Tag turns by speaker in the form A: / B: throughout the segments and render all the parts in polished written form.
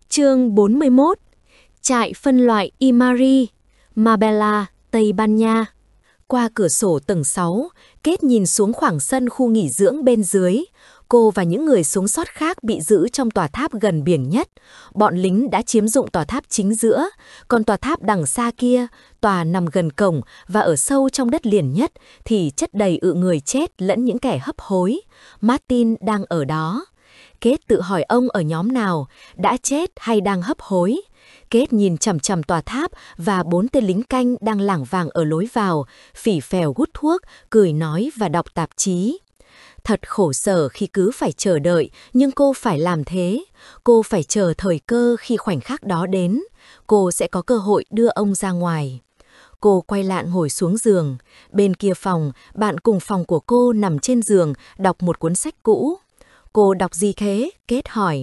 A: Chương 41. Trại phân loại Imari, Marbella, Tây Ban Nha. Qua cửa sổ tầng 6, Kate nhìn xuống khoảng sân khu nghỉ dưỡng bên dưới. Cô và những người sống sót khác bị giữ trong tòa tháp gần biển nhất. Bọn lính đã chiếm dụng tòa tháp chính giữa, còn tòa tháp đằng xa kia, tòa nằm gần cổng và ở sâu trong đất liền nhất, thì chất đầy người chết lẫn những kẻ hấp hối. Martin đang ở đó. Kate tự hỏi ông ở nhóm nào, đã chết hay đang hấp hối. Kate nhìn chằm chằm tòa tháp và 4 tên lính canh đang lảng vảng ở lối vào, phì phèo hút thuốc, cười nói và đọc tạp chí. Thật khổ sở khi cứ phải chờ đợi, nhưng cô phải làm thế. Cô phải chờ thời cơ khi khoảnh khắc đó đến. Cô sẽ có cơ hội đưa ông ra ngoài. Cô quay lại ngồi xuống giường. Bên kia phòng, bạn cùng phòng của cô nằm trên giường, đọc một cuốn sách cũ. Cô đọc gì thế? Kate hỏi.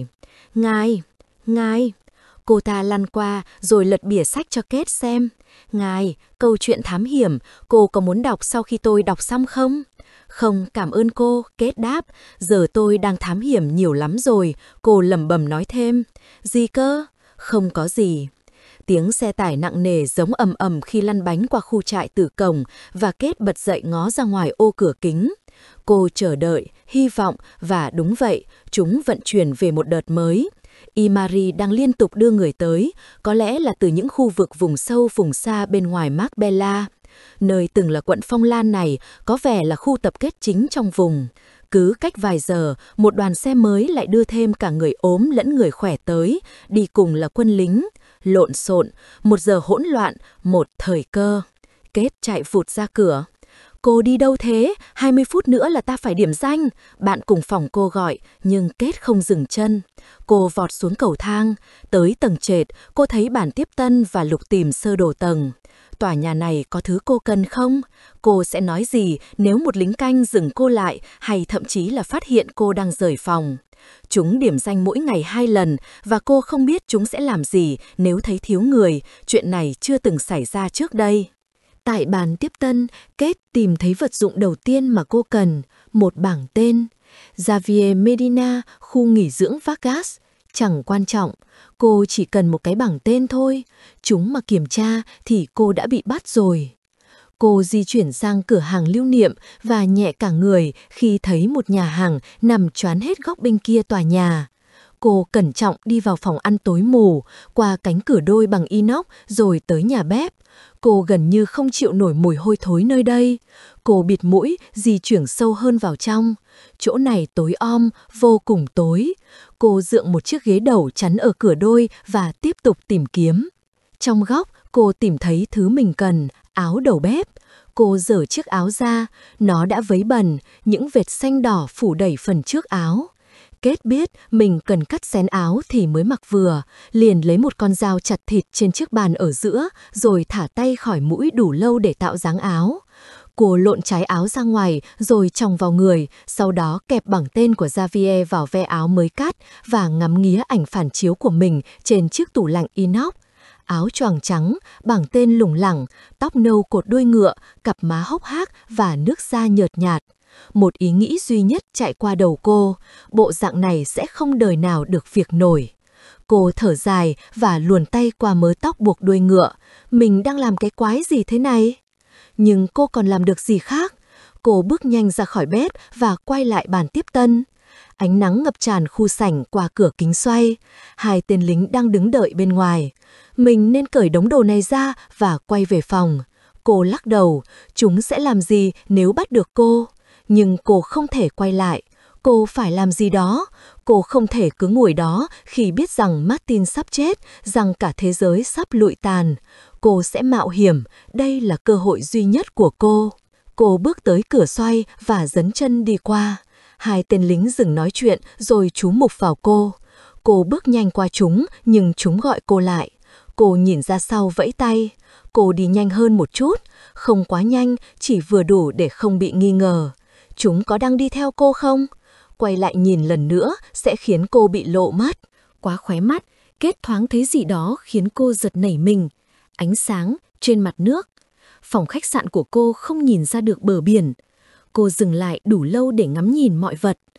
A: Ngài. Cô ta lăn qua rồi lật bìa sách cho Kate xem. Ngài, câu chuyện thám hiểm, cô có muốn đọc sau khi tôi đọc xong không? Không, cảm ơn cô, Kate đáp. Giờ tôi đang thám hiểm nhiều lắm rồi, cô lẩm bẩm nói thêm. Gì cơ? Không có gì. Tiếng xe tải nặng nề giống ầm ầm khi lăn bánh qua khu trại từ cổng và Kate bật dậy ngó ra ngoài ô cửa kính. Cô chờ đợi, hy vọng và đúng vậy, chúng vận chuyển về một đợt mới. Imari đang liên tục đưa người tới, có lẽ là từ những khu vực vùng sâu vùng xa bên ngoài Marbella. Nơi từng là quận Phong Lan này có vẻ là khu tập kết chính trong vùng. Cứ cách vài giờ, một đoàn xe mới lại đưa thêm cả người ốm lẫn người khỏe tới, đi cùng là quân lính. Lộn xộn, một giờ hỗn loạn, một thời cơ. Kate chạy vụt ra cửa. Cô đi đâu thế? 20 phút nữa là ta phải điểm danh. Bạn cùng phòng cô gọi, nhưng Kate không dừng chân. Cô vọt xuống cầu thang. Tới tầng trệt, cô thấy bản tiếp tân và lục tìm sơ đồ tầng. Tòa nhà này có thứ cô cần không? Cô sẽ nói gì nếu một lính canh dừng cô lại hay thậm chí là phát hiện cô đang rời phòng? Chúng điểm danh mỗi ngày 2 lần và cô không biết chúng sẽ làm gì nếu thấy thiếu người. Chuyện này chưa từng xảy ra trước đây. Tại bàn tiếp tân, Kate tìm thấy vật dụng đầu tiên mà cô cần, một bảng tên. Javier Medina, khu nghỉ dưỡng Vargas. Chẳng quan trọng, cô chỉ cần một cái bảng tên thôi. Chúng mà kiểm tra thì cô đã bị bắt rồi. Cô di chuyển sang cửa hàng lưu niệm và nhẹ cả người khi thấy một nhà hàng nằm choán hết góc bên kia tòa nhà. Cô cẩn trọng đi vào phòng ăn tối mù, qua cánh cửa đôi bằng inox rồi tới nhà bếp. Cô gần như không chịu nổi mùi hôi thối nơi đây. Cô bịt mũi, di chuyển sâu hơn vào trong. Chỗ này tối om, vô cùng tối. Cô dựa một chiếc ghế đầu chắn ở cửa đôi và tiếp tục tìm kiếm. Trong góc, cô tìm thấy thứ mình cần, áo đầu bếp. Cô giở chiếc áo ra, nó đã vấy bẩn, những vệt xanh đỏ phủ đầy phần trước áo. Kate biết mình cần cắt xén áo thì mới mặc vừa, liền lấy một con dao chặt thịt trên chiếc bàn ở giữa, rồi thả tay khỏi mũi đủ lâu để tạo dáng áo. Cô lộn trái áo ra ngoài rồi chòng vào người, sau đó kẹp bảng tên của Javier vào ve áo mới cắt và ngắm nghía ảnh phản chiếu của mình trên chiếc tủ lạnh inox. Áo choàng trắng, bảng tên lủng lẳng, tóc nâu cột đuôi ngựa, cặp má hốc hác và nước da nhợt nhạt. Một ý nghĩ duy nhất chạy qua đầu cô, bộ dạng này sẽ không đời nào được việc nổi. Cô thở dài và luồn tay qua mớ tóc buộc đuôi ngựa. Mình đang làm cái quái gì thế này? Nhưng cô còn làm được gì khác? Cô bước nhanh ra khỏi bếp và quay lại bàn tiếp tân. Ánh nắng ngập tràn khu sảnh qua cửa kính xoay. 2 tên lính đang đứng đợi bên ngoài. Mình nên cởi đống đồ này ra và quay về phòng. Cô lắc đầu, chúng sẽ làm gì nếu bắt được cô? Nhưng cô không thể quay lại. Cô phải làm gì đó. Cô không thể cứ ngồi đó khi biết rằng Martin sắp chết, rằng cả thế giới sắp lụi tàn. Cô sẽ mạo hiểm, đây là cơ hội duy nhất của cô. Cô bước tới cửa xoay và dấn chân đi qua. 2 tên lính dừng nói chuyện rồi chú mục vào cô. Cô bước nhanh qua chúng nhưng chúng gọi cô lại. Cô nhìn ra sau vẫy tay. Cô đi nhanh hơn một chút, không quá nhanh, chỉ vừa đủ để không bị nghi ngờ. Chúng có đang đi theo cô không? Quay lại nhìn lần nữa sẽ khiến cô bị lộ mất. Quá khóe mắt, Kate thoáng thấy gì đó khiến cô giật nảy mình. Ánh sáng trên mặt nước. Phòng khách sạn của cô không nhìn ra được bờ biển. Cô dừng lại đủ lâu để ngắm nhìn mọi vật.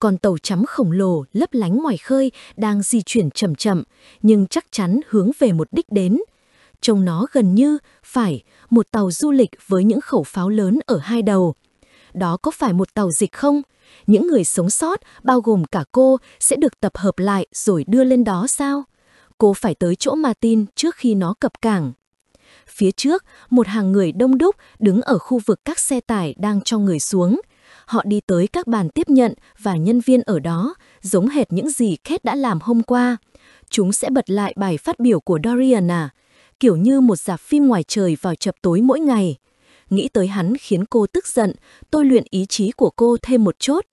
A: con tàu chắm khổng lồ lấp lánh ngoài khơi đang di chuyển chậm chậm, nhưng chắc chắn hướng về một đích đến. Trông nó gần như phải một tàu du lịch với những khẩu pháo lớn ở hai đầu. Đó có phải một tàu dịch không? Những người sống sót, bao gồm cả cô, sẽ được tập hợp lại rồi đưa lên đó sao? Cô phải tới chỗ Martin trước khi nó cập cảng. Phía trước, một hàng người đông đúc đứng ở khu vực các xe tải đang cho người xuống. Họ đi tới các bàn tiếp nhận và nhân viên ở đó, giống hệt những gì Kate đã làm hôm qua. Chúng sẽ bật lại bài phát biểu của Dorian à? Kiểu như một rạp phim ngoài trời vào chập tối mỗi ngày. Nghĩ tới hắn khiến cô tức giận, tôi luyện ý chí của cô thêm một chốt.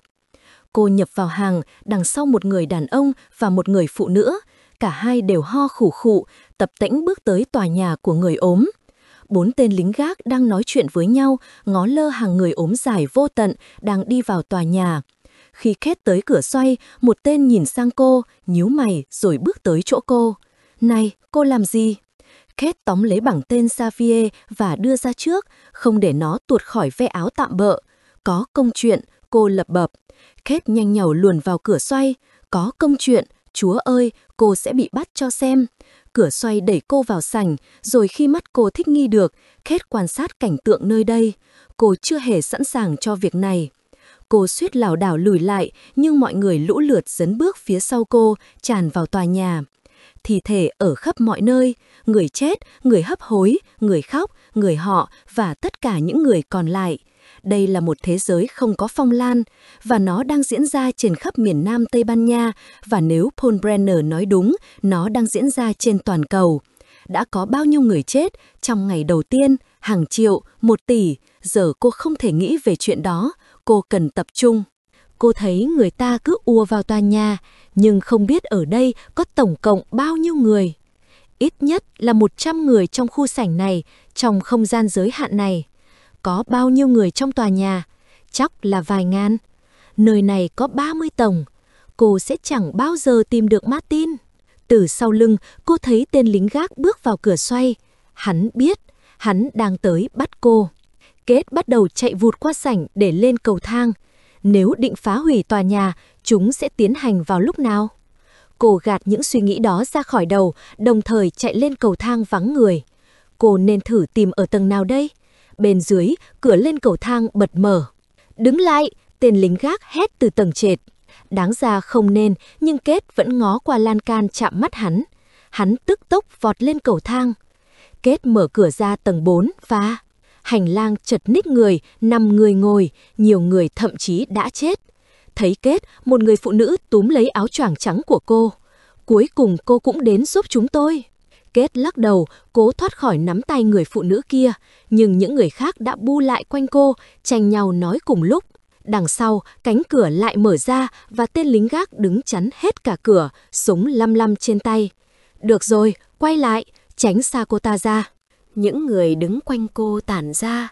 A: Cô nhập vào hàng đằng sau một người đàn ông và một người phụ nữ. Cả hai đều ho khủ khụ, tập tễnh bước tới tòa nhà của người ốm. 4 tên lính gác đang nói chuyện với nhau, ngó lơ hàng người ốm dài vô tận đang đi vào tòa nhà. Khi Kate tới cửa xoay, một tên nhìn sang cô, nhíu mày rồi bước tới chỗ cô. Này, cô làm gì? Kate tóm lấy bảng tên Xavier và đưa ra trước, không để nó tuột khỏi ve áo tạm bợ. Có công chuyện, cô lẩm bẩm. Kate nhanh nhảu luồn vào cửa xoay. Có công chuyện, Chúa ơi, cô sẽ bị bắt cho xem. Cửa xoay đẩy cô vào sảnh, rồi khi mắt cô thích nghi được, Kate quan sát cảnh tượng nơi đây. Cô chưa hề sẵn sàng cho việc này. Cô suýt lảo đảo lùi lại, nhưng mọi người lũ lượt dấn bước phía sau cô, tràn vào tòa nhà. Thi thể ở khắp mọi nơi, người chết, người hấp hối, người khóc, người họ và tất cả những người còn lại. Đây là một thế giới không có phong lan, và nó đang diễn ra trên khắp miền Nam Tây Ban Nha, và nếu Paul Brenner nói đúng, nó đang diễn ra trên toàn cầu. Đã có bao nhiêu người chết trong ngày đầu tiên, hàng triệu, 1 tỷ, giờ cô không thể nghĩ về chuyện đó, cô cần tập trung. Cô thấy người ta cứ ùa vào tòa nhà, nhưng không biết ở đây có tổng cộng bao nhiêu người. Ít nhất là 100 người trong khu sảnh này, trong không gian giới hạn này. Có bao nhiêu người trong tòa nhà? Chắc là vài ngàn. Nơi này có 30 tầng. Cô sẽ chẳng bao giờ tìm được Martin. Từ sau lưng, cô thấy tên lính gác bước vào cửa xoay. Hắn biết, hắn đang tới bắt cô. Kate bắt đầu chạy vụt qua sảnh để lên cầu thang. Nếu định phá hủy tòa nhà, chúng sẽ tiến hành vào lúc nào? Cô gạt những suy nghĩ đó ra khỏi đầu, đồng thời chạy lên cầu thang vắng người. Cô nên thử tìm ở tầng nào đây? Bên dưới, cửa lên cầu thang bật mở. Đứng lại! Tên lính gác hét từ tầng trệt. Đáng ra không nên, nhưng Kate vẫn ngó qua lan can chạm mắt hắn. Hắn tức tốc vọt lên cầu thang. Kate mở cửa ra tầng 4 và... Hành lang chật ních người, 5 người ngồi, nhiều người thậm chí đã chết. Thấy Kate, một người phụ nữ túm lấy áo choàng trắng của cô. Cuối cùng cô cũng đến giúp chúng tôi. Kate lắc đầu, cố thoát khỏi nắm tay người phụ nữ kia, nhưng những người khác đã bu lại quanh cô, tranh nhau nói cùng lúc. Đằng sau, cánh cửa lại mở ra và tên lính gác đứng chắn hết cả cửa, súng lăm lăm trên tay. Được rồi, quay lại, tránh xa cô ta ra. Những người đứng quanh cô tản ra.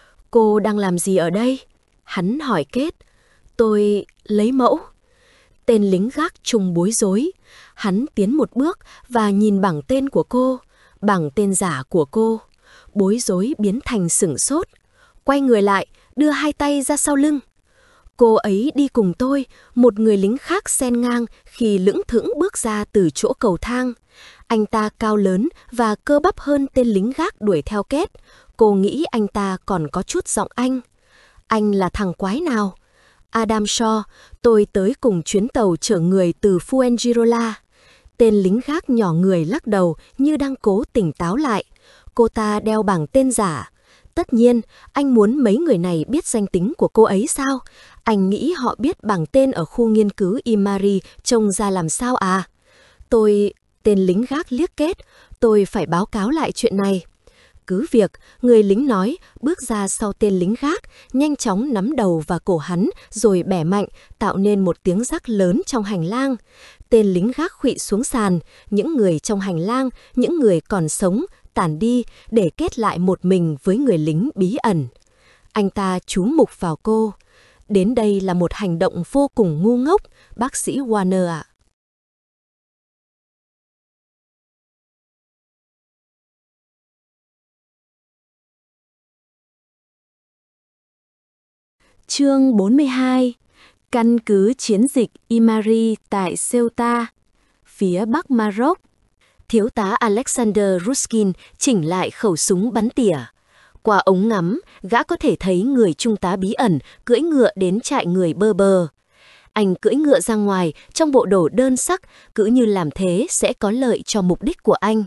A: Cô đang làm gì ở đây? Hắn hỏi Kate. Tôi lấy mẫu. Tên lính gác trông bối rối. Hắn tiến một bước và nhìn bảng tên của cô, bảng tên giả của cô. Bối rối biến thành sửng sốt. Quay người lại, đưa hai tay ra sau lưng. Cô ấy đi cùng tôi, một người lính khác xen ngang khi lững thững bước ra từ chỗ cầu thang. Anh ta cao lớn và cơ bắp hơn tên lính gác đuổi theo Kate. Cô nghĩ anh ta còn có chút giọng Anh. Anh là thằng quái nào? Adam Shaw, tôi tới cùng chuyến tàu chở người từ Fuengirola. Tên lính gác nhỏ người lắc đầu như đang cố tỉnh táo lại. Cô ta đeo bảng tên giả. Tất nhiên, anh muốn mấy người này biết danh tính của cô ấy sao? Anh nghĩ họ biết bảng tên ở khu nghiên cứu Imari trông ra làm sao à? Tên lính gác liếc Kate, tôi phải báo cáo lại chuyện này. Cứ việc, người lính nói, bước ra sau tên lính gác, nhanh chóng nắm đầu và cổ hắn, rồi bẻ mạnh, tạo nên một tiếng rắc lớn trong hành lang. Tên lính gác khuỵu xuống sàn, những người trong hành lang, những người còn sống, tản đi, để kết lại một mình với người lính bí ẩn. Anh ta chú mục vào cô. Đến đây là một hành động vô cùng ngu ngốc, bác sĩ Warner ạ. Chương 42. Căn cứ chiến dịch Imari tại Ceuta, phía bắc Maroc. Thiếu tá Alexander Ruskin chỉnh lại khẩu súng bắn tỉa. Qua ống ngắm, gã có thể thấy người trung tá bí ẩn cưỡi ngựa đến trại người Berber. Anh cưỡi ngựa ra ngoài trong bộ đồ đơn sắc, cứ như làm thế sẽ có lợi cho mục đích của anh.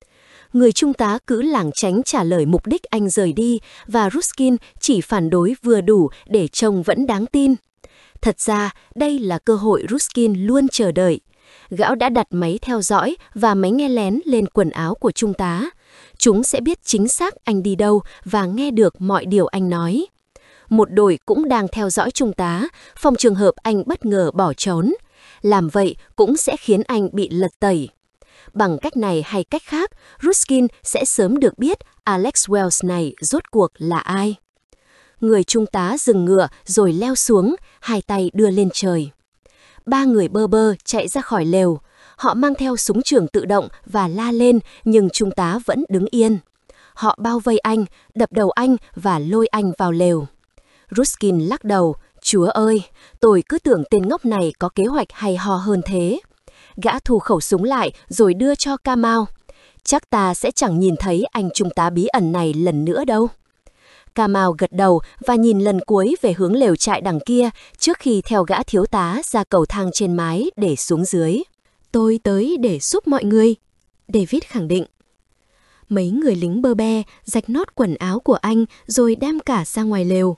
A: Người trung tá cứ lảng tránh trả lời mục đích anh rời đi, và Ruskin chỉ phản đối vừa đủ để trông vẫn đáng tin. Thật ra, đây là cơ hội Ruskin luôn chờ đợi. Gã đã đặt máy theo dõi và máy nghe lén lên quần áo của trung tá. Chúng sẽ biết chính xác anh đi đâu và nghe được mọi điều anh nói. Một đội cũng đang theo dõi trung tá, phòng trường hợp anh bất ngờ bỏ trốn. Làm vậy cũng sẽ khiến anh bị lật tẩy. Bằng cách này hay cách khác, Ruskin sẽ sớm được biết Alex Wells này rốt cuộc là ai. Người trung tá dừng ngựa rồi leo xuống, hai tay đưa lên trời. 3 người Berber chạy ra khỏi lều. Họ mang theo súng trường tự động và la lên, nhưng trung tá vẫn đứng yên. Họ bao vây anh, đập đầu anh và lôi anh vào lều. Ruskin lắc đầu, Chúa ơi, tôi cứ tưởng tên ngốc này có kế hoạch hay ho hơn thế. Gã thu khẩu súng lại rồi đưa cho Kamal. Chắc ta sẽ chẳng nhìn thấy anh trung tá bí ẩn này lần nữa đâu. Kamal gật đầu và nhìn lần cuối về hướng lều trại đằng kia trước khi theo gã thiếu tá ra cầu thang trên mái để xuống dưới. Tôi tới để giúp mọi người, David khẳng định. Mấy người lính Berber rạch nót quần áo của anh rồi đem cả ra ngoài lều.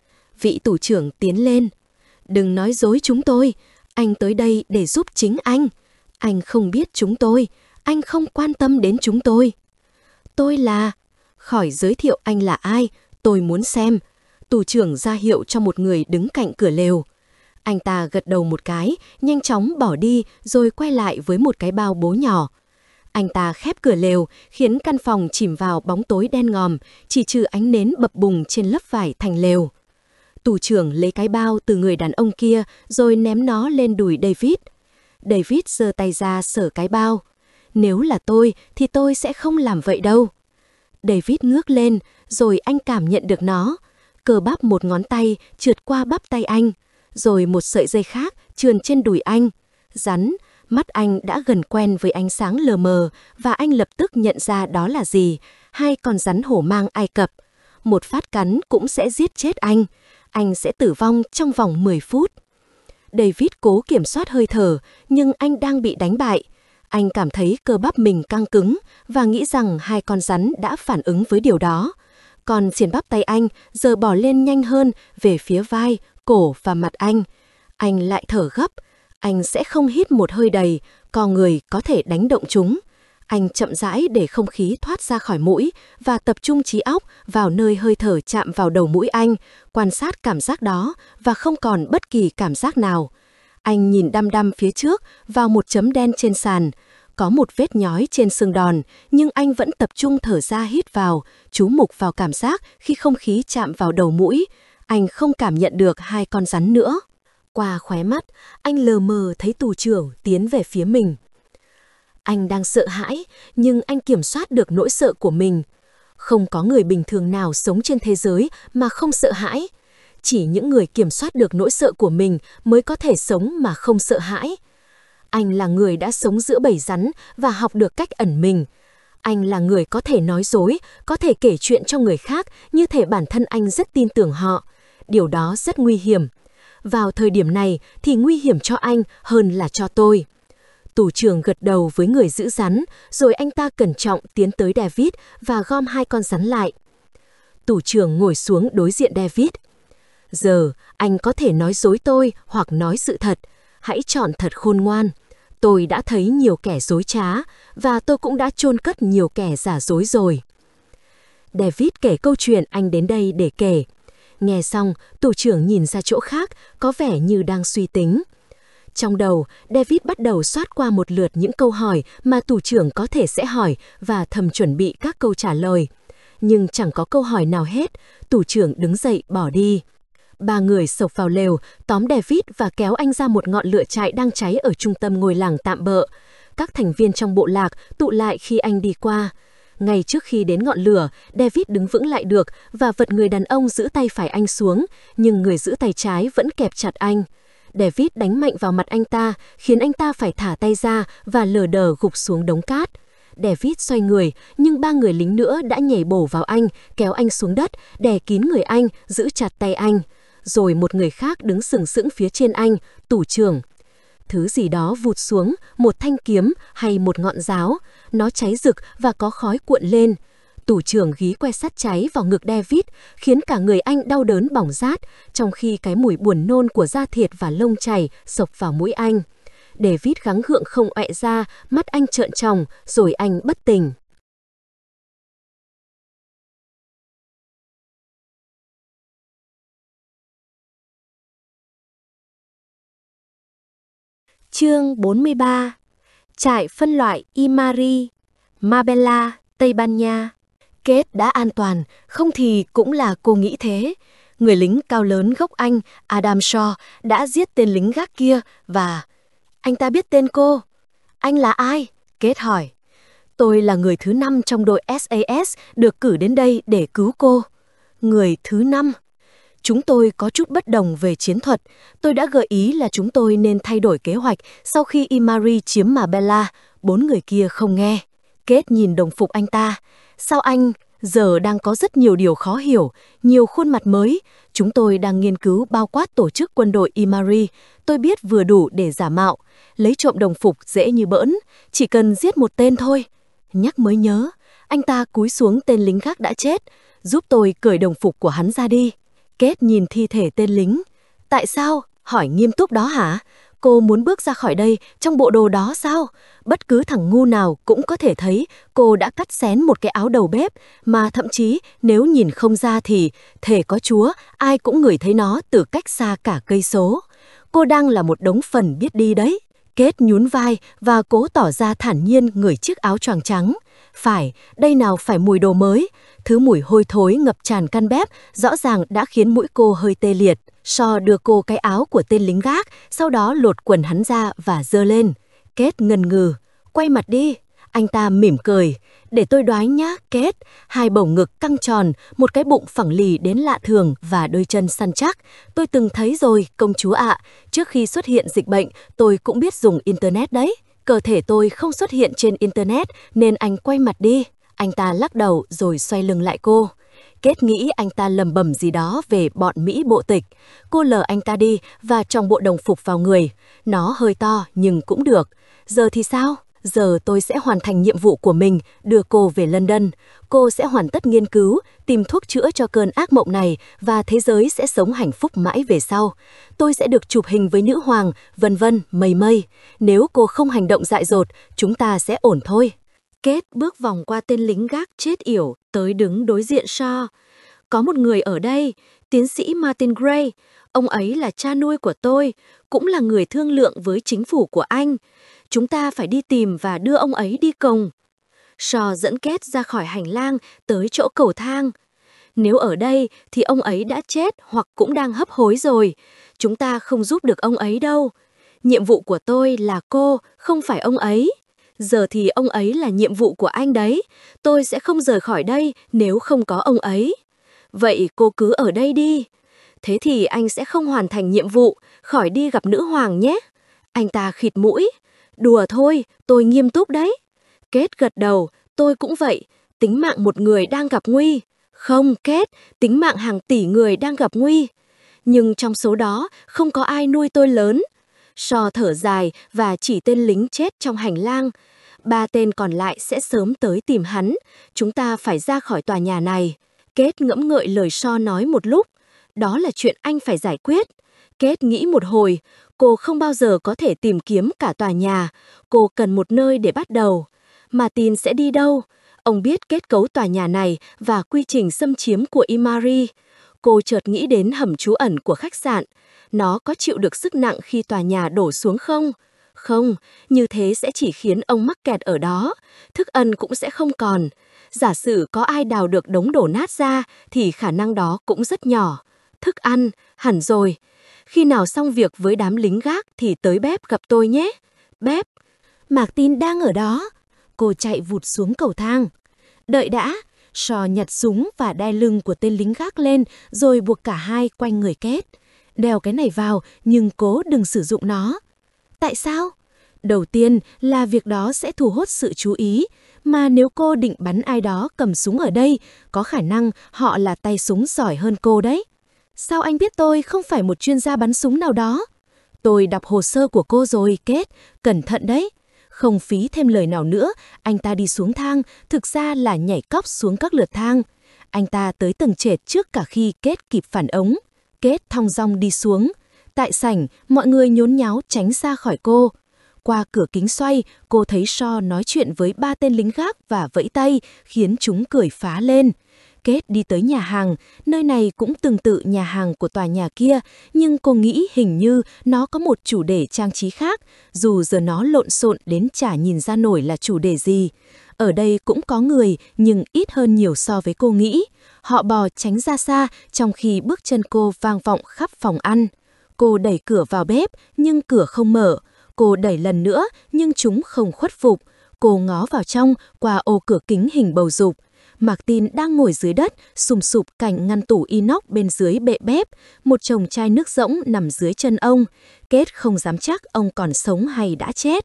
A: Vị tủ trưởng tiến lên. Đừng nói dối chúng tôi, anh tới đây để giúp chính anh. Anh không biết chúng tôi, anh không quan tâm đến chúng tôi. Tôi là... Khỏi giới thiệu anh là ai, tôi muốn xem. Tù trưởng ra hiệu cho một người đứng cạnh cửa lều. Anh ta gật đầu một cái, nhanh chóng bỏ đi rồi quay lại với một cái bao bố nhỏ. Anh ta khép cửa lều, khiến căn phòng chìm vào bóng tối đen ngòm, chỉ trừ ánh nến bập bùng trên lớp vải thành lều. Tù trưởng lấy cái bao từ người đàn ông kia rồi ném nó lên đùi David. David giơ tay ra sờ cái bao. Nếu là tôi thì tôi sẽ không làm vậy đâu. David ngước lên, rồi anh cảm nhận được nó. Cơ bắp một ngón tay trượt qua bắp tay anh, rồi một sợi dây khác trườn trên đùi anh. Rắn, mắt anh đã gần quen với ánh sáng lờ mờ và anh lập tức nhận ra đó là gì. 2 con rắn hổ mang Ai Cập. Một phát cắn cũng sẽ giết chết anh. Anh sẽ tử vong trong vòng 10 phút. David cố kiểm soát hơi thở, nhưng anh đang bị đánh bại. Anh cảm thấy cơ bắp mình căng cứng và nghĩ rằng 2 con rắn đã phản ứng với điều đó. Còn xiên bắp tay anh giờ bò lên nhanh hơn về phía vai, cổ và mặt anh. Anh lại thở gấp. Anh sẽ không hít một hơi đầy, con người có thể đánh động chúng. Anh chậm rãi để không khí thoát ra khỏi mũi và tập trung trí óc vào nơi hơi thở chạm vào đầu mũi anh, quan sát cảm giác đó và không còn bất kỳ cảm giác nào. Anh nhìn đăm đăm phía trước vào một chấm đen trên sàn. Có một vết nhói trên xương đòn, nhưng anh vẫn tập trung thở ra hít vào, chú mục vào cảm giác khi không khí chạm vào đầu mũi. Anh không cảm nhận được 2 con rắn nữa. Qua khóe mắt, anh lờ mờ thấy tù trưởng tiến về phía mình. Anh đang sợ hãi, nhưng anh kiểm soát được nỗi sợ của mình. Không có người bình thường nào sống trên thế giới mà không sợ hãi. Chỉ những người kiểm soát được nỗi sợ của mình mới có thể sống mà không sợ hãi. Anh là người đã sống giữa bầy rắn và học được cách ẩn mình. Anh là người có thể nói dối, có thể kể chuyện cho người khác như thể bản thân anh rất tin tưởng họ. Điều đó rất nguy hiểm. Vào thời điểm này thì nguy hiểm cho anh hơn là cho tôi. Tù trưởng gật đầu với người giữ rắn, rồi anh ta cẩn trọng tiến tới David và gom 2 con rắn lại. Tù trưởng ngồi xuống đối diện David. Giờ, anh có thể nói dối tôi hoặc nói sự thật. Hãy chọn thật khôn ngoan. Tôi đã thấy nhiều kẻ dối trá, và tôi cũng đã chôn cất nhiều kẻ giả dối rồi. David kể câu chuyện anh đến đây để kể. Nghe xong, tù trưởng nhìn ra chỗ khác, có vẻ như đang suy tính. Trong đầu, David bắt đầu soát qua một lượt những câu hỏi mà tù trưởng có thể sẽ hỏi và thầm chuẩn bị các câu trả lời. Nhưng chẳng có câu hỏi nào hết, tù trưởng đứng dậy bỏ đi. 3 người xộc vào lều, tóm David và kéo anh ra một ngọn lửa trại đang cháy ở trung tâm ngôi làng tạm bợ. Các thành viên trong bộ lạc tụ lại khi anh đi qua. Ngay trước khi đến ngọn lửa, David đứng vững lại được và vật người đàn ông giữ tay phải anh xuống, nhưng người giữ tay trái vẫn kẹp chặt anh. David đánh mạnh vào mặt anh ta, khiến anh ta phải thả tay ra và lờ đờ gục xuống đống cát. David xoay người, nhưng 3 người lính nữa đã nhảy bổ vào anh, kéo anh xuống đất, đè kín người anh, giữ chặt tay anh. Rồi một người khác đứng sừng sững phía trên anh, tủ trưởng. Thứ gì đó vụt xuống, một thanh kiếm hay một ngọn giáo. Nó cháy rực và có khói cuộn lên. Tủ trưởng gí que sắt cháy vào ngực David, khiến cả người anh đau đớn bỏng rát, trong khi cái mùi buồn nôn của da thịt và lông chảy xộc vào mũi anh. David gắng gượng không ọe ra, mắt anh trợn tròng, rồi anh bất tỉnh. Chương 43. Trại phân loại Imari, Marbella, Tây Ban Nha. Kate đã an toàn, không thì cũng là cô nghĩ thế. Người lính cao lớn gốc Anh, Adam Shaw, đã giết tên lính gác kia và... Anh ta biết tên cô. Anh là ai? Kate hỏi. Tôi là người thứ 5 trong đội SAS được cử đến đây để cứu cô. Người thứ 5? Chúng tôi có chút bất đồng về chiến thuật. Tôi đã gợi ý là chúng tôi nên thay đổi kế hoạch sau khi Imari chiếm Marbella. 4 người kia không nghe. Kate nhìn đồng phục anh ta. Sao anh? Giờ đang có rất nhiều điều khó hiểu, nhiều khuôn mặt mới. Chúng tôi đang nghiên cứu bao quát tổ chức quân đội Imari. Tôi biết vừa đủ để giả mạo. Lấy trộm đồng phục dễ như bỡn, chỉ cần giết một tên thôi. Nhắc mới nhớ, anh ta cúi xuống tên lính gác đã chết. Giúp tôi cởi đồng phục của hắn ra đi. Kate nhìn thi thể tên lính. Tại sao? Hỏi nghiêm túc đó hả? Cô muốn bước ra khỏi đây trong bộ đồ đó sao? Bất cứ thằng ngu nào cũng có thể thấy cô đã cắt xén một cái áo đầu bếp, mà thậm chí nếu nhìn không ra thì, thề có Chúa, ai cũng ngửi thấy nó từ cách xa cả cây số. Cô đang là một đống phần biết đi đấy. Kate nhún vai và cố tỏ ra thản nhiên ngửi chiếc áo choàng trắng. Phải, đây nào phải mùi đồ mới. Thứ mùi hôi thối ngập tràn căn bếp rõ ràng đã khiến mũi cô hơi tê liệt. Shaw đưa cô cái áo của tên lính gác, sau đó lột quần hắn ra và giơ lên. Kate ngần ngừ. Quay mặt đi. Anh ta mỉm cười. Để tôi đoán nhá, Kate. 2 bầu ngực căng tròn, một cái bụng phẳng lì đến lạ thường và đôi chân săn chắc. Tôi từng thấy rồi, công chúa ạ. Trước khi xuất hiện dịch bệnh, tôi cũng biết dùng Internet đấy. Cơ thể tôi không xuất hiện trên Internet nên anh quay mặt đi. Anh ta lắc đầu rồi xoay lưng lại cô. Kate nghĩ anh ta lầm bầm gì đó về bọn Mỹ bộ tịch. Cô lờ anh ta đi và trong bộ đồng phục vào người. Nó hơi to nhưng cũng được. Giờ thì sao? Giờ tôi sẽ hoàn thành nhiệm vụ của mình, đưa cô về London. Cô sẽ hoàn tất nghiên cứu, tìm thuốc chữa cho cơn ác mộng này và thế giới sẽ sống hạnh phúc mãi về sau. Tôi sẽ được chụp hình với nữ hoàng, vân vân, mây mây. Nếu cô không hành động dại dột, chúng ta sẽ ổn thôi. Kate bước vòng qua tên lính gác chết yểu, tới đứng đối diện Shaw. Có một người ở đây, tiến sĩ Martin Gray. Ông ấy là cha nuôi của tôi, cũng là người thương lượng với chính phủ của Anh. Chúng ta phải đi tìm và đưa ông ấy đi cùng. Shaw dẫn Kate ra khỏi hành lang tới chỗ cầu thang. Nếu ở đây thì ông ấy đã chết hoặc cũng đang hấp hối rồi. Chúng ta không giúp được ông ấy đâu. Nhiệm vụ của tôi là cô, không phải ông ấy. Giờ thì ông ấy là nhiệm vụ của anh đấy. Tôi sẽ không rời khỏi đây nếu không có ông ấy. Vậy cô cứ ở đây đi. Thế thì anh sẽ không hoàn thành nhiệm vụ, khỏi đi gặp nữ hoàng nhé. Anh ta khịt mũi. Đùa thôi, tôi nghiêm túc đấy. Kate gật đầu, tôi cũng vậy. Tính mạng một người đang gặp nguy. Không, Kate, tính mạng hàng tỷ người đang gặp nguy. Nhưng trong số đó, không có ai nuôi tôi lớn. Shaw thở dài và chỉ tên lính chết trong hành lang. 3 tên còn lại sẽ sớm tới tìm hắn. Chúng ta phải ra khỏi tòa nhà này. Kate ngẫm ngợi lời Shaw nói một lúc. Đó là chuyện anh phải giải quyết. Kate nghĩ một hồi. Cô không bao giờ có thể tìm kiếm cả tòa nhà. Cô cần một nơi để bắt đầu. Martin sẽ đi đâu? Ông biết kết cấu tòa nhà này và quy trình xâm chiếm của Imari. Cô chợt nghĩ đến hầm trú ẩn của khách sạn. Nó có chịu được sức nặng khi tòa nhà đổ xuống không? Không, như thế sẽ chỉ khiến ông mắc kẹt ở đó. Thức ăn cũng sẽ không còn. Giả sử có ai đào được đống đổ nát ra thì khả năng đó cũng rất nhỏ. Thức ăn, hẳn rồi. Khi nào xong việc với đám lính gác thì tới bếp gặp tôi nhé. Bếp. Martin đang ở đó. Cô chạy vụt xuống cầu thang. Đợi đã. Shaw nhặt súng và đai lưng của tên lính gác lên rồi buộc cả hai quanh người Kate. đeo cái này vào nhưng cố đừng sử dụng nó. Tại sao? Đầu tiên là việc đó sẽ thu hút sự chú ý, mà nếu cô định bắn ai đó cầm súng ở đây, có khả năng họ là tay súng giỏi hơn cô đấy. Sao anh biết tôi không phải một chuyên gia bắn súng nào đó? Tôi đọc hồ sơ của cô rồi, Kết, cẩn thận đấy. Không phí thêm lời nào nữa, anh ta đi xuống thang, thực ra là nhảy cóc xuống các lượt thang. Anh ta tới tầng trệt trước cả khi Kết kịp phản ứng. Kết thong dong đi xuống. Tại sảnh, mọi người nhốn nháo tránh xa khỏi cô. Qua cửa kính xoay, cô thấy Shaw nói chuyện với 3 tên lính gác và vẫy tay, khiến chúng cười phá lên. Kết đi tới nhà hàng, nơi này cũng tương tự nhà hàng của tòa nhà kia, nhưng cô nghĩ hình như nó có một chủ đề trang trí khác, dù giờ nó lộn xộn đến chả nhìn ra nổi là chủ đề gì. Ở đây cũng có người, nhưng ít hơn nhiều so với cô nghĩ. Họ bò tránh ra xa, trong khi bước chân cô vang vọng khắp phòng ăn. Cô đẩy cửa vào bếp, nhưng cửa không mở. Cô đẩy lần nữa, nhưng chúng không khuất phục. Cô ngó vào trong, qua ô cửa kính hình bầu dục. Martin đang ngồi dưới đất, sùm sụp cạnh ngăn tủ inox bên dưới bệ bếp. Một chồng chai nước rỗng nằm dưới chân ông. Kết không dám chắc ông còn sống hay đã chết.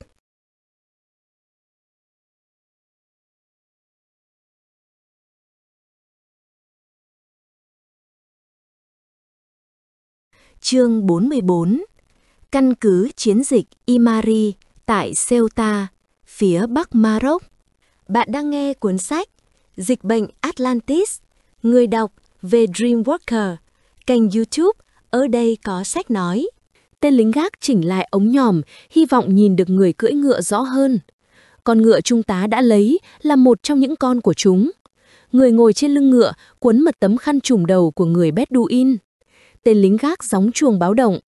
A: Chương 44. Căn cứ chiến dịch Imari tại Ceuta, phía bắc Maroc. Bạn đang nghe cuốn sách Dịch bệnh Atlantis, người đọc về Dreamwalker, kênh YouTube Ở đây có sách nói. Tên lính gác chỉnh lại ống nhòm, hy vọng nhìn được người cưỡi ngựa rõ hơn. Con ngựa trung tá đã lấy là một trong những con của chúng. Người ngồi trên lưng ngựa quấn một tấm khăn trùm đầu của người Bedouin. Tên lính gác gióng chuông báo động.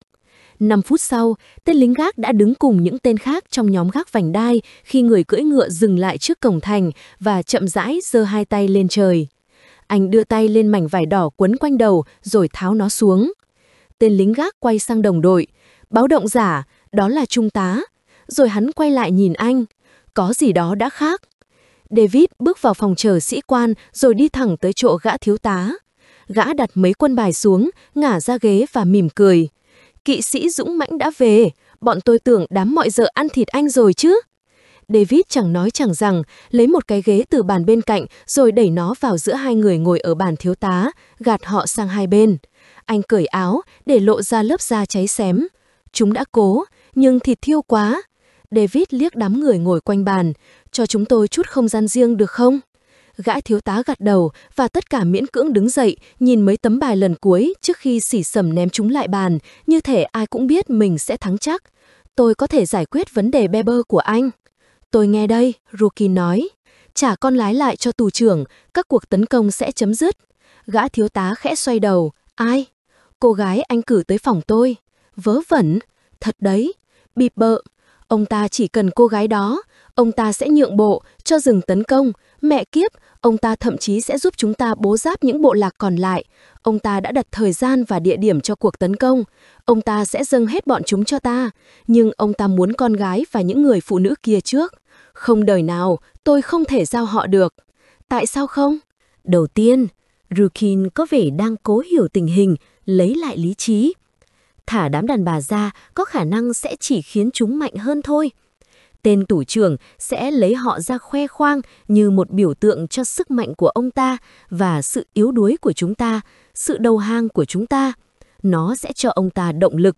A: 5 phút sau, tên lính gác đã đứng cùng những tên khác trong nhóm gác vành đai khi người cưỡi ngựa dừng lại trước cổng thành và chậm rãi giơ hai tay lên trời. Anh đưa tay lên mảnh vải đỏ quấn quanh đầu rồi tháo nó xuống. Tên lính gác quay sang đồng đội. Báo động giả, đó là trung tá. Rồi hắn quay lại nhìn anh. Có gì đó đã khác. David bước vào phòng chờ sĩ quan rồi đi thẳng tới chỗ gã thiếu tá. Gã đặt mấy quân bài xuống, ngả ra ghế và mỉm cười. Kỵ sĩ dũng mãnh đã về, bọn tôi tưởng đám mọi giờ ăn thịt anh rồi chứ. David chẳng nói chẳng rằng, lấy một cái ghế từ bàn bên cạnh rồi đẩy nó vào giữa hai người ngồi ở bàn thiếu tá, gạt họ sang hai bên. Anh cởi áo để lộ ra lớp da cháy xém. Chúng đã cố, nhưng thịt thiêu quá. David liếc đám người ngồi quanh bàn, cho chúng tôi chút không gian riêng được không? Gã thiếu tá gật đầu và tất cả miễn cưỡng đứng dậy, nhìn mấy tấm bài lần cuối trước khi xỉ sầm ném chúng lại bàn, như thể ai cũng biết mình sẽ thắng chắc. Tôi có thể giải quyết vấn đề bê bơ của anh. Tôi nghe đây, Rookie nói. Trả con lái lại cho tù trưởng, các cuộc tấn công sẽ chấm dứt. Gã thiếu tá khẽ xoay đầu. Ai? Cô gái anh cử tới phòng tôi. Vớ vẩn. Thật đấy. Bịp bợ. Ông ta chỉ cần cô gái đó. Ông ta sẽ nhượng bộ, cho dừng tấn công. Mẹ kiếp, ông ta thậm chí sẽ giúp chúng ta bố giáp những bộ lạc còn lại. Ông ta đã đặt thời gian và địa điểm cho cuộc tấn công. Ông ta sẽ dâng hết bọn chúng cho ta. Nhưng ông ta muốn con gái và những người phụ nữ kia trước. Không đời nào, tôi không thể giao họ được. Tại sao không? Đầu tiên, Rukin có vẻ đang cố hiểu tình hình, lấy lại lý trí. Thả đám đàn bà ra có khả năng sẽ chỉ khiến chúng mạnh hơn thôi. Tên tù trưởng sẽ lấy họ ra khoe khoang như một biểu tượng cho sức mạnh của ông ta và sự yếu đuối của chúng ta, sự đầu hàng của chúng ta. Nó sẽ cho ông ta động lực.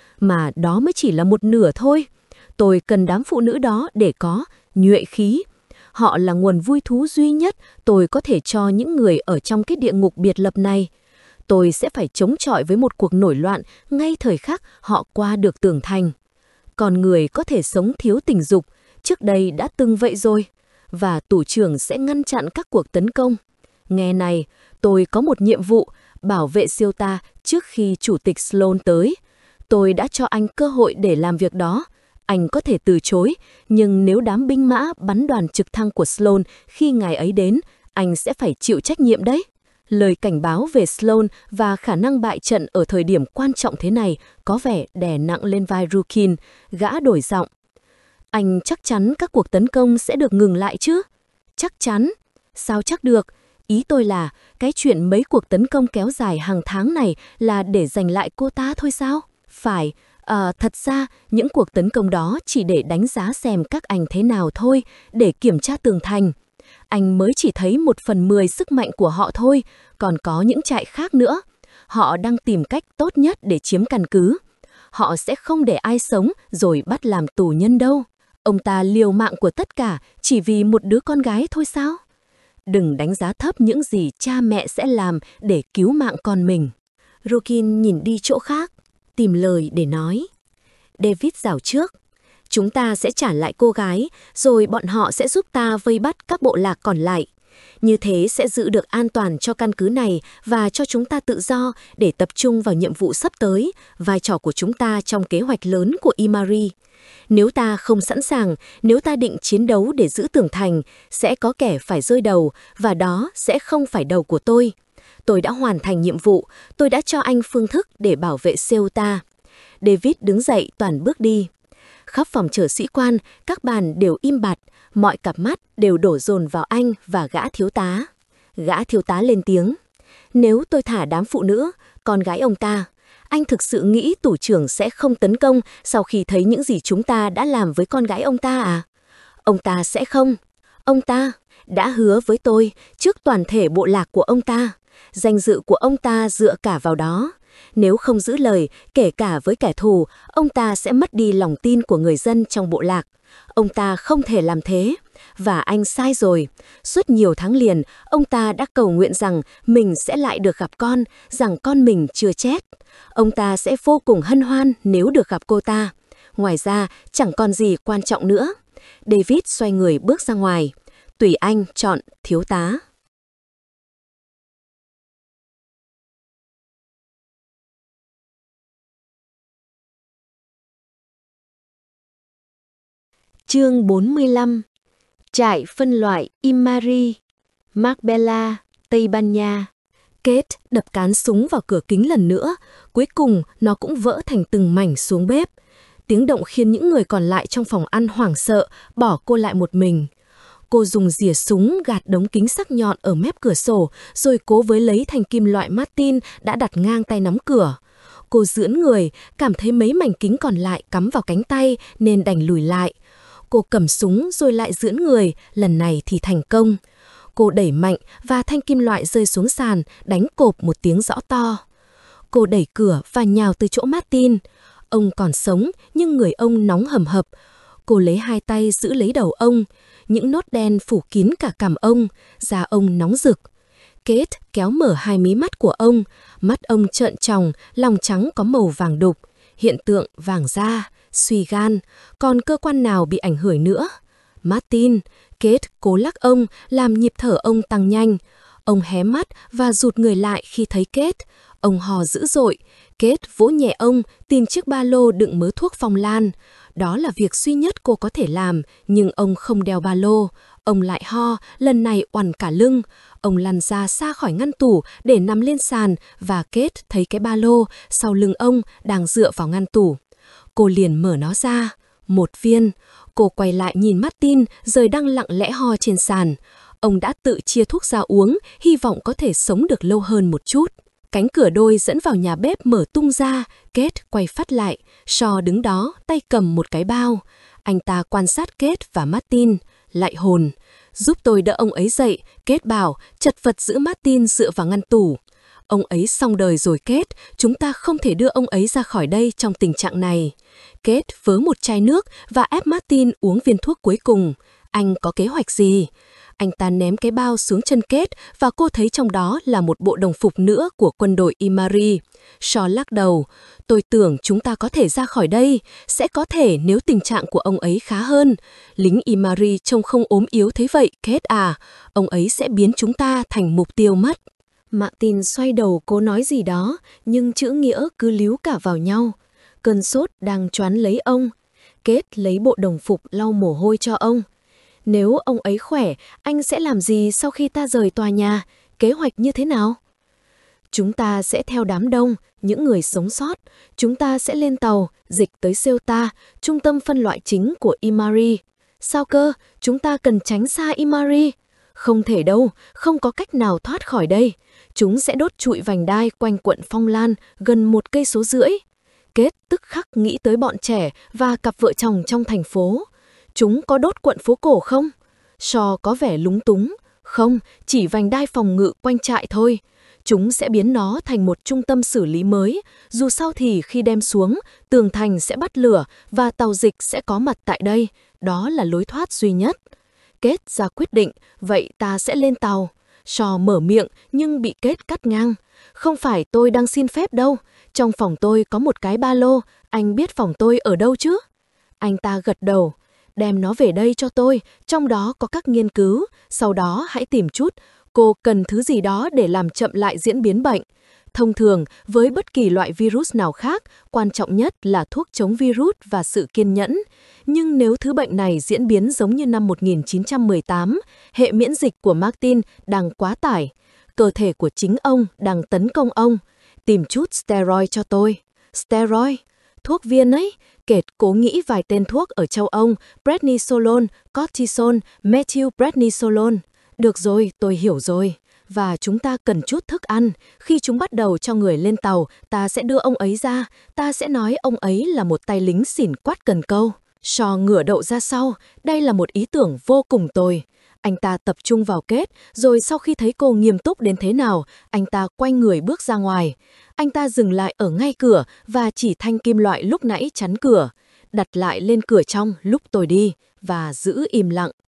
A: Mà đó mới chỉ là một nửa thôi. Tôi cần đám phụ nữ đó để có nhuệ khí. Họ là nguồn vui thú duy nhất tôi có thể cho những người ở trong cái địa ngục biệt lập này. Tôi sẽ phải chống chọi với một cuộc nổi loạn ngay thời khắc họ qua được tường thành. Con người có thể sống thiếu tình dục, trước đây đã từng vậy rồi, và tù trưởng sẽ ngăn chặn các cuộc tấn công. Nghe này, tôi có một nhiệm vụ, bảo vệ Ceuta trước khi Chủ tịch Sloan tới. Tôi đã cho anh cơ hội để làm việc đó. Anh có thể từ chối, nhưng nếu đám binh mã bắn đoàn trực thăng của Sloan khi ngài ấy đến, anh sẽ phải chịu trách nhiệm đấy. Lời cảnh báo về Sloan và khả năng bại trận ở thời điểm quan trọng thế này có vẻ đè nặng lên vai Rukin, gã đổi giọng. Anh chắc chắn các cuộc tấn công sẽ được ngừng lại chứ? Chắc chắn. Sao chắc được? Ý tôi là, cái chuyện mấy cuộc tấn công kéo dài hàng tháng này là để giành lại cô ta thôi sao? Phải, thật ra những cuộc tấn công đó chỉ để đánh giá xem các anh thế nào thôi, để kiểm tra tường thành. Anh mới chỉ thấy 1/10 sức mạnh của họ thôi, còn có những trại khác nữa. Họ đang tìm cách tốt nhất để chiếm căn cứ. Họ sẽ không để ai sống rồi bắt làm tù nhân đâu. Ông ta liều mạng của tất cả chỉ vì một đứa con gái thôi sao? Đừng đánh giá thấp những gì cha mẹ sẽ làm để cứu mạng con mình. Rokin nhìn đi chỗ khác, tìm lời để nói. David rảo trước. Chúng ta sẽ trả lại cô gái, rồi bọn họ sẽ giúp ta vây bắt các bộ lạc còn lại. Như thế sẽ giữ được an toàn cho căn cứ này và cho chúng ta tự do để tập trung vào nhiệm vụ sắp tới, vai trò của chúng ta trong kế hoạch lớn của Imari. Nếu ta không sẵn sàng, nếu ta định chiến đấu để giữ tường thành, sẽ có kẻ phải rơi đầu, và đó sẽ không phải đầu của tôi. Tôi đã hoàn thành nhiệm vụ, tôi đã cho anh phương thức để bảo vệ Ceuta. David đứng dậy toàn bước đi. Khắp phòng chờ sĩ quan, các bàn đều im bặt, mọi cặp mắt đều đổ dồn vào anh và gã thiếu tá. Gã thiếu tá lên tiếng. Nếu tôi thả đám phụ nữ, con gái ông ta, anh thực sự nghĩ tù trưởng sẽ không tấn công sau khi thấy những gì chúng ta đã làm với con gái ông ta à? Ông ta sẽ không. Ông ta đã hứa với tôi trước toàn thể bộ lạc của ông ta. Danh dự của ông ta dựa cả vào đó. Nếu không giữ lời, kể cả với kẻ thù, ông ta sẽ mất đi lòng tin của người dân trong bộ lạc. Ông ta không thể làm thế. Và anh sai rồi. Suốt nhiều tháng liền, ông ta đã cầu nguyện rằng mình sẽ lại được gặp con, rằng con mình chưa chết. Ông ta sẽ vô cùng hân hoan nếu được gặp cô ta. Ngoài ra, chẳng còn gì quan trọng nữa. David xoay người bước ra ngoài. Tùy anh chọn thiếu tá. Chương 45. Trại phân loại Imari, Marbella, Tây Ban Nha. Kate đập cán súng vào cửa kính lần nữa, cuối cùng nó cũng vỡ thành từng mảnh xuống bếp. Tiếng động khiến những người còn lại trong phòng ăn hoảng sợ, bỏ cô lại một mình. Cô dùng rìa súng gạt đống kính sắc nhọn ở mép cửa sổ, rồi cố với lấy thanh kim loại Martin đã đặt ngang tay nắm cửa. Cô giãn người, cảm thấy mấy mảnh kính còn lại cắm vào cánh tay nên đành lùi lại. Cô cầm súng rồi lại giãn người, lần này thì thành công. Cô đẩy mạnh và thanh kim loại rơi xuống sàn, đánh cộp một tiếng rõ to. Cô đẩy cửa và nhào từ chỗ Martin. Ông còn sống, nhưng người ông nóng hầm hập. Cô lấy hai tay giữ lấy đầu ông. Những nốt đen phủ kín cả cằm ông, da ông nóng rực. Kate kéo mở hai mí mắt của ông. Mắt ông trợn tròng, lòng trắng có màu vàng đục. Hiện tượng vàng da, suy gan. Còn cơ quan nào bị ảnh hưởng nữa? Martin, Kate cố lắc ông, làm nhịp thở ông tăng nhanh. Ông hé mắt và rụt người lại khi thấy Kate. Ông hò dữ dội. Kate vỗ nhẹ ông, tìm chiếc ba lô đựng mớ thuốc phong lan. Đó là việc duy nhất cô có thể làm, nhưng ông không đeo ba lô. Ông lại ho, lần này oằn cả lưng. Ông lăn ra xa khỏi ngăn tủ để nằm lên sàn và Kate thấy cái ba lô sau lưng ông đang dựa vào ngăn tủ. Cô liền mở nó ra. Một viên. Cô quay lại nhìn Martin, rồi đang lặng lẽ ho trên sàn. Ông đã tự chia thuốc ra uống, hy vọng có thể sống được lâu hơn một chút. Cánh cửa đôi dẫn vào nhà bếp mở tung ra. Kate quay phát lại. Shaw đứng đó, tay cầm một cái bao. Anh ta quan sát Kate và Martin. Lại hồn. Giúp tôi đỡ ông ấy dậy, Kate bảo, chật vật giữ Martin dựa vào ngăn tủ. Ông ấy xong đời rồi Kate, chúng ta không thể đưa ông ấy ra khỏi đây trong tình trạng này. Kate vớ một chai nước và ép Martin uống viên thuốc cuối cùng. Anh có kế hoạch gì? Anh ta ném cái bao xuống chân Kate và cô thấy trong đó là một bộ đồng phục nữa của quân đội Imari. Shaw lắc đầu. Tôi tưởng chúng ta có thể ra khỏi đây. Sẽ có thể nếu tình trạng của ông ấy khá hơn. Lính Imari trông không ốm yếu thế vậy, Kate à. Ông ấy sẽ biến chúng ta thành mục tiêu mất. Martin xoay đầu cố nói gì đó, nhưng chữ nghĩa cứ líu cả vào nhau. Cơn sốt đang choán lấy ông. Kate lấy bộ đồng phục lau mồ hôi cho ông. Nếu ông ấy khỏe, anh sẽ làm gì sau khi ta rời tòa nhà? Kế hoạch như thế nào? Chúng ta sẽ theo đám đông, những người sống sót. Chúng ta sẽ lên tàu, dịch tới Ceuta, trung tâm phân loại chính của Imari. Sao cơ? Chúng ta cần tránh xa Imari. Không thể đâu, không có cách nào thoát khỏi đây. Chúng sẽ đốt trụi vành đai quanh quận Phong Lan gần 1,5 cây. Kết tức khắc nghĩ tới bọn trẻ và cặp vợ chồng trong thành phố. Chúng có đốt quận phố cổ không? Shaw có vẻ lúng túng. Không, chỉ vành đai phòng ngự quanh trại thôi. Chúng sẽ biến nó thành một trung tâm xử lý mới. Dù sao thì khi đem xuống, tường thành sẽ bắt lửa và tàu dịch sẽ có mặt tại đây. Đó là lối thoát duy nhất. Kết ra quyết định, vậy ta sẽ lên tàu. Shaw mở miệng nhưng bị Kết cắt ngang. Không phải tôi đang xin phép đâu. Trong phòng tôi có một cái ba lô, anh biết phòng tôi ở đâu chứ? Anh ta gật đầu. Đem nó về đây cho tôi, trong đó có các nghiên cứu, sau đó hãy tìm chút. Cô cần thứ gì đó để làm chậm lại diễn biến bệnh. Thông thường, với bất kỳ loại virus nào khác, quan trọng nhất là thuốc chống virus và sự kiên nhẫn. Nhưng nếu thứ bệnh này diễn biến giống như năm 1918, hệ miễn dịch của Martin đang quá tải. Cơ thể của chính ông đang tấn công ông. Tìm chút steroid cho tôi. Steroid? Thuốc viên ấy. Kate cố nghĩ vài tên thuốc ở châu Âu, prednisolone, cortisone, methylprednisolone. Được rồi, tôi hiểu rồi. Và chúng ta cần chút thức ăn. Khi chúng bắt đầu cho người lên tàu, ta sẽ đưa ông ấy ra. Ta sẽ nói ông ấy là một tay lính xỉn quát cần câu. Shaw ngửa đầu ra sau. Đây là một ý tưởng vô cùng tồi. Anh ta tập trung vào Kết, rồi sau khi thấy cô nghiêm túc đến thế nào, anh ta quay người bước ra ngoài. Anh ta dừng lại ở ngay cửa và chỉ thanh kim loại lúc nãy chắn cửa. Đặt lại lên cửa trong lúc tôi đi và giữ im lặng.